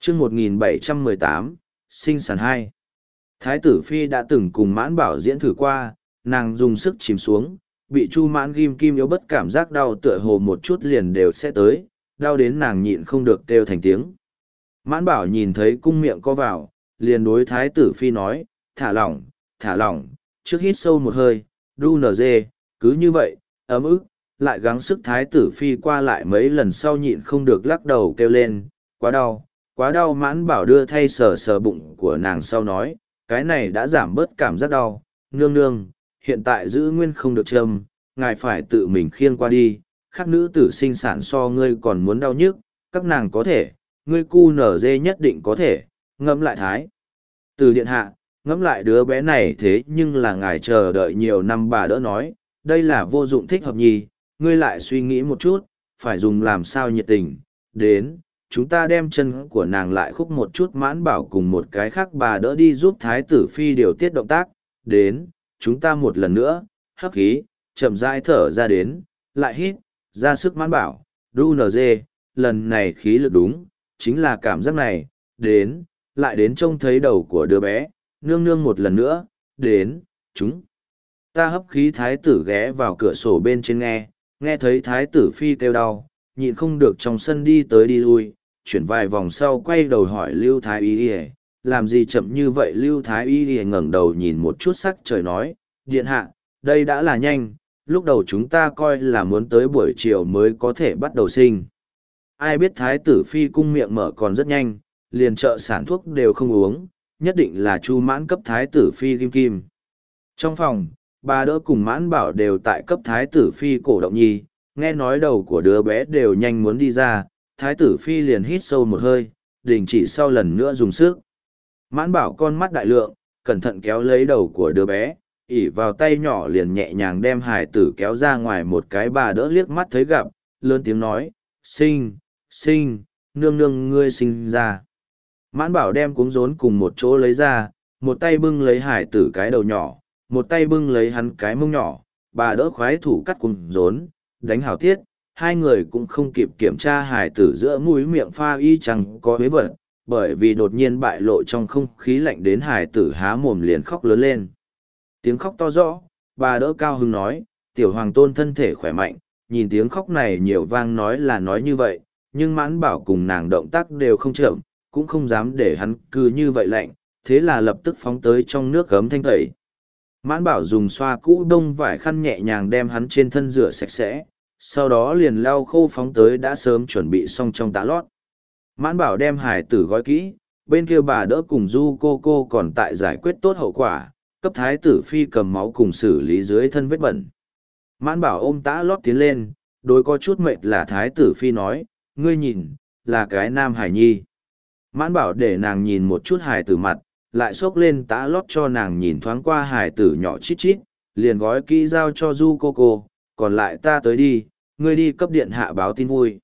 chương 1718, sinh sản 2. Thái tử Phi đã từng cùng Mãn Bảo diễn thử qua, nàng dùng sức chìm xuống, bị Chu Mãn ghim kim yếu bất cảm giác đau tựa hồ một chút liền đều sẽ tới, đau đến nàng nhịn không được kêu thành tiếng. Mãn Bảo nhìn thấy cung miệng co vào, liền đối Thái tử Phi nói, thả lỏng, trước hít sâu một hơi, đu nở dê, cứ như vậy, ấm ức, lại gắng sức Thái tử Phi qua lại mấy lần sau nhịn không được lắc đầu kêu lên, quá đau. Mãn Bảo đưa thay sờ sờ bụng của nàng sau nói, cái này đã giảm bớt cảm giác đau, nương nương, hiện tại giữ nguyên không được châm, ngài phải tự mình khiêng qua đi, khác nữ tử sinh sản so ngươi còn muốn đau nhức, các nàng có thể, ngươi cu nở dê nhất định có thể, ngẫm lại Thái. Từ điện hạ, ngẫm lại đứa bé này thế nhưng là ngài chờ đợi nhiều năm. Bà đỡ nói, đây là vô dụng thích hợp nhì, ngươi lại suy nghĩ một chút, phải dùng làm sao nhiệt tình, đến, chúng ta đem chân của nàng lại khúc một chút. Mãn Bảo cùng một cái khác bà đỡ đi giúp Thái tử Phi điều tiết động tác, đến, chúng ta một lần nữa, hấp khí, chậm rãi thở ra đến, lại hít, ra sức. Mãn Bảo, đu nở dê, lần này khí lực đúng, chính là cảm giác này, đến, lại đến trông thấy đầu của đứa bé, nương nương một lần nữa, đến, chúng ta hấp khí. Thái tử ghé vào cửa sổ bên trên nghe thấy Thái tử Phi kêu đau, nhịn không được trong sân đi tới đi lui, chuyển vài vòng sau quay đầu hỏi Lưu Thái Y Y, làm gì chậm như vậy? Lưu Thái Y Y ngẩng đầu nhìn một chút sắc trời nói, điện hạ, đây đã là nhanh, lúc đầu chúng ta coi là muốn tới buổi chiều mới có thể bắt đầu sinh. Ai biết Thái tử Phi cung miệng mở còn rất nhanh, liền chợ sản thuốc đều không uống, nhất định là Chu Mãn cấp Thái tử Phi kim kim. Trong phòng, bà đỡ cùng Mãn Bảo đều tại cấp Thái tử Phi cổ động nhi, nghe nói đầu của đứa bé đều nhanh muốn đi ra, Thái tử Phi liền hít sâu một hơi, đình chỉ sau lần nữa dùng sức. Mãn Bảo con mắt đại lượng, cẩn thận kéo lấy đầu của đứa bé, ỉ vào tay nhỏ liền nhẹ nhàng đem hài tử kéo ra ngoài một cái. Bà đỡ liếc mắt thấy gặp, lớn tiếng nói, sinh, nương nương ngươi sinh ra. Mãn Bảo đem cuống rốn cùng một chỗ lấy ra, một tay bưng lấy hài tử cái đầu nhỏ, một tay bưng lấy hắn cái mông nhỏ. Bà đỡ khoái thủ cắt cuống rốn, đánh hảo tiết, hai người cũng không kịp kiểm tra hài tử giữa mũi miệng pha y chẳng có huế vật, bởi vì đột nhiên bại lộ trong không khí lạnh đến hài tử há mồm liền khóc lớn lên. Tiếng khóc to rõ, bà đỡ cao hứng nói, tiểu hoàng tôn thân thể khỏe mạnh, nhìn tiếng khóc này nhiều vang nói là nói như vậy, nhưng Mãn Bảo cùng nàng động tác đều không chậm, cũng không dám để hắn cứ như vậy lạnh, thế là lập tức phóng tới trong nước gấm thanh tẩy. Mãn Bảo dùng xoa cũ đông vải khăn nhẹ nhàng đem hắn trên thân rửa sạch sẽ, sau đó liền lau khô phóng tới đã sớm chuẩn bị xong trong tã lót. Mãn Bảo đem hải tử gói kỹ, bên kia bà đỡ cùng Du cô còn tại giải quyết tốt hậu quả, cấp Thái tử Phi cầm máu cùng xử lý dưới thân vết bẩn. Mãn Bảo ôm tã lót tiến lên, đối có chút mệt là Thái tử Phi nói, ngươi nhìn, là cái nam hải nhi. Mãn Bảo để nàng nhìn một chút hải tử mặt, lại xốc lên tã lót cho nàng nhìn thoáng qua hải tử nhỏ chít chít, liền gói kỹ giao cho Du cô, còn lại ta tới đi, ngươi đi cấp điện hạ báo tin vui.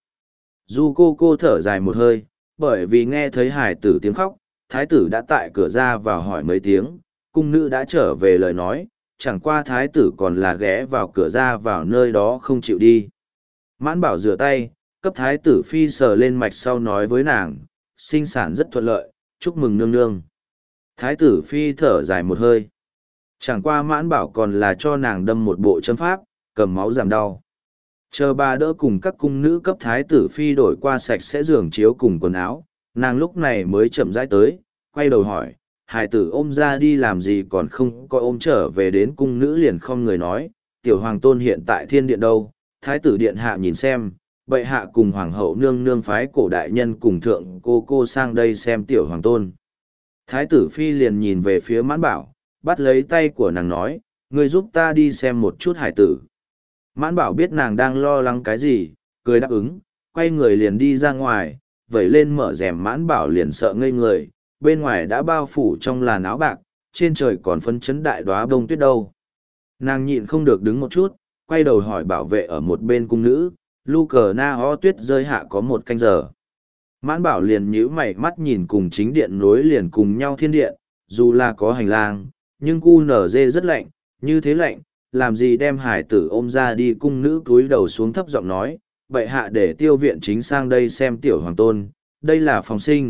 Du cô thở dài một hơi, bởi vì nghe thấy hải tử tiếng khóc, Thái tử đã tại cửa ra vào hỏi mấy tiếng, cung nữ đã trở về lời nói, chẳng qua Thái tử còn là ghé vào cửa ra vào nơi đó không chịu đi. Mãn Bảo rửa tay, cấp Thái tử Phi sờ lên mạch sau nói với nàng, sinh sản rất thuận lợi, chúc mừng nương nương. Thái tử Phi thở dài một hơi. Chẳng qua Mãn Bảo còn là cho nàng đâm một bộ châm pháp, cầm máu giảm đau. Chờ bà đỡ cùng các cung nữ cấp Thái tử Phi đổi qua sạch sẽ giường chiếu cùng quần áo, nàng lúc này mới chậm rãi tới, quay đầu hỏi, hải tử ôm ra đi làm gì còn không có ôm trở về. Đến cung nữ liền không người nói, tiểu hoàng tôn hiện tại thiên điện đâu, Thái tử điện hạ nhìn xem, bệ hạ cùng hoàng hậu nương nương phái cổ đại nhân cùng thượng cô sang đây xem tiểu hoàng tôn. Thái tử Phi liền nhìn về phía Mãn Bảo, bắt lấy tay của nàng nói, ngươi giúp ta đi xem một chút hải tử. Mãn Bảo biết nàng đang lo lắng cái gì, cười đáp ứng, quay người liền đi ra ngoài, vẩy lên mở rèm. Mãn Bảo liền sợ ngây người, bên ngoài đã bao phủ trong làn áo bạc, trên trời còn phấn chấn đại đóa bông tuyết đâu. Nàng nhịn không được đứng một chút, quay đầu hỏi bảo vệ ở một bên cung nữ, lu cờ na ho tuyết rơi hạ có 1 canh giờ. Mãn Bảo liền nhíu mày mắt nhìn cùng chính điện nối liền cùng nhau thiên điện, dù là có hành lang, nhưng cu nở dê rất lạnh, như thế lạnh, làm gì đem hải tử ôm ra đi. Cung nữ cúi đầu xuống thấp giọng nói, bệ hạ để tiêu viện chính sang đây xem tiểu hoàng tôn, đây là phòng sinh,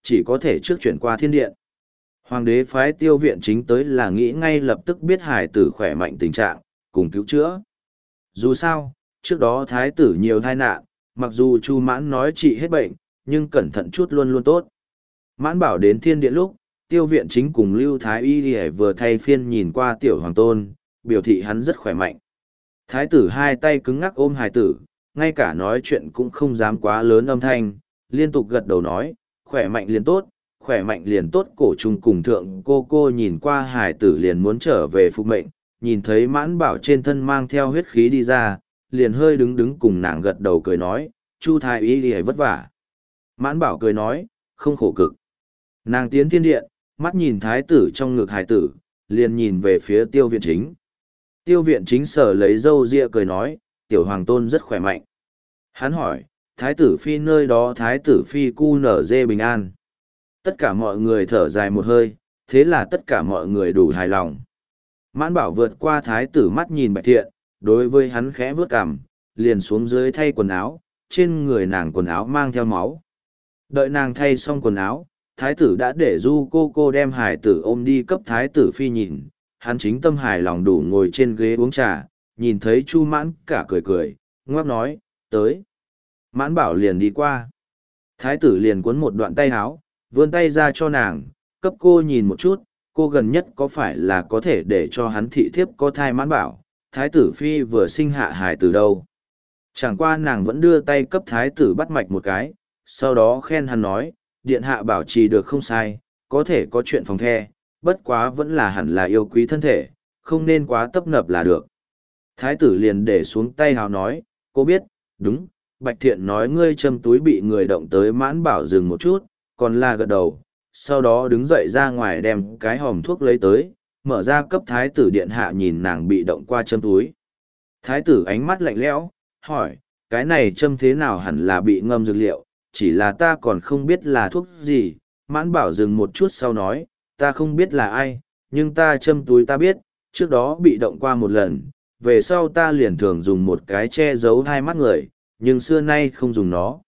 chỉ có thể trước chuyển qua thiên điện. Hoàng đế phái Tiêu Viện Chính tới là nghĩ ngay lập tức biết hải tử khỏe mạnh tình trạng, cùng cứu chữa. Dù sao, trước đó thái tử nhiều tai nạn, mặc dù Chu Mãn nói trị hết bệnh, nhưng cẩn thận chút luôn luôn tốt. Mãn Bảo đến thiên điện lúc, Tiêu Viện Chính cùng Lưu Thái Y vừa thay phiên nhìn qua tiểu hoàng tôn, biểu thị hắn rất khỏe mạnh. Thái tử hai tay cứng ngắc ôm hài tử, ngay cả nói chuyện cũng không dám quá lớn âm thanh, liên tục gật đầu nói, khỏe mạnh liền tốt, khỏe mạnh liền tốt. Cổ trung cùng thượng cô nhìn qua hài tử liền muốn trở về phục mệnh, nhìn thấy Mãn Bảo trên thân mang theo huyết khí đi ra, liền hơi đứng đứng cùng nàng gật đầu cười nói, Chu Thái Y đi vất vả. Mãn Bảo cười nói, không khổ cực. Nàng tiến thiên điện, mắt nhìn thái tử trong ngực hài tử, liền nhìn về phía Tiêu Viện Chính. Tiêu Viện Chính sở lấy râu ria cười nói, tiểu hoàng tôn rất khỏe mạnh. Hắn hỏi, thái tử phi nơi đó thái tử phi cu nở dê bình an. Tất cả mọi người thở dài một hơi, thế là tất cả mọi người đủ hài lòng. Mãn Bảo vượt qua thái tử mắt nhìn Bạch Thiện, đối với hắn khẽ vướt cằm, liền xuống dưới thay quần áo, trên người nàng quần áo mang theo máu. Đợi nàng thay xong quần áo, thái tử đã để du cô đem hải tử ôm đi cấp thái tử phi nhìn, hắn chính tâm hài lòng đủ ngồi trên ghế uống trà, nhìn thấy Chu Mãn cả cười cười, ngoắc nói, tới. Mãn Bảo liền đi qua. Thái tử liền cuốn một đoạn tay áo, vươn tay ra cho nàng, cấp cô nhìn một chút, cô gần nhất có phải là có thể để cho hắn thị thiếp có thai. Mãn Bảo, thái tử phi vừa sinh hạ hài tử đâu. Chẳng qua nàng vẫn đưa tay cấp thái tử bắt mạch một cái, sau đó khen hắn nói, điện hạ bảo trì được không sai, có thể có chuyện phòng the, bất quá vẫn là hẳn là yêu quý thân thể, không nên quá tấp nập là được. Thái tử liền để xuống tay hào nói, cô biết, đúng, Bạch Thiện nói ngươi châm túi bị người động tới. Mãn Bảo dừng một chút, còn là gật đầu, sau đó đứng dậy ra ngoài đem cái hòm thuốc lấy tới, mở ra cấp thái tử điện hạ nhìn nàng bị động qua châm túi. Thái tử ánh mắt lạnh lẽo, hỏi, cái này châm thế nào hẳn là bị ngâm dược liệu, chỉ là ta còn không biết là thuốc gì. Mãn Bảo dừng một chút sau nói, ta không biết là ai, nhưng ta châm túi ta biết, trước đó bị động qua một lần, về sau ta liền thường dùng một cái che giấu hai mắt người, nhưng xưa nay không dùng nó.